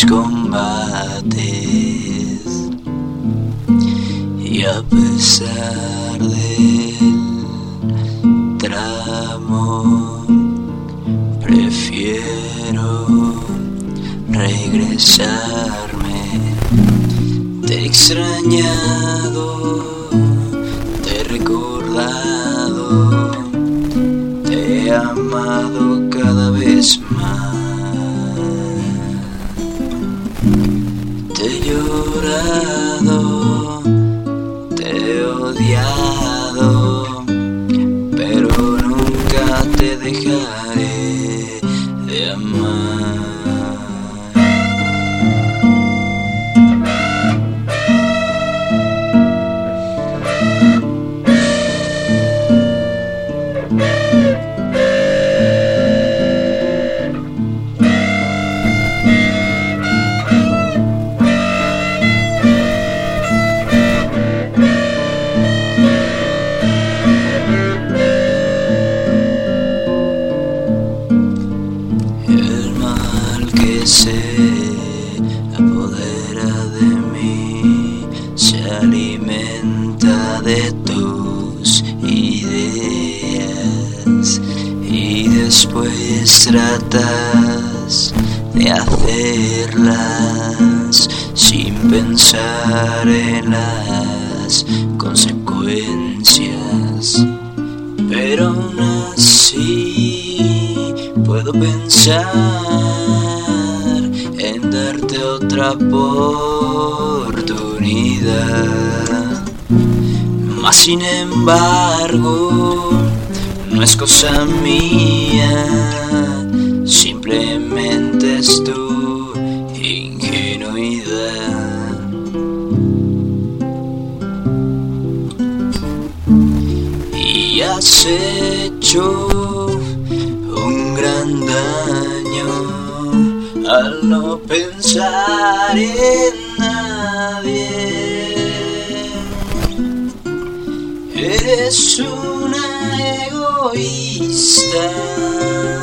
combates, y a pesar del tramo prefiero regresarme. Te he extrañado, te he recordado, te he amado cada vez más. Te he llorado, te he odiado, pero nunca te dejaré de amar. El mal que se apodera de mí se alimenta de tus ideas y después tratas de hacerlas sin pensar en las consecuencias, pero aún así puedo pensar en darte otra oportunidad. Mas sin embargo, no es cosa mía, simplemente es tu ingenuidad. Y has hecho un gran daño al no pensar en nadie. Eres una egoísta.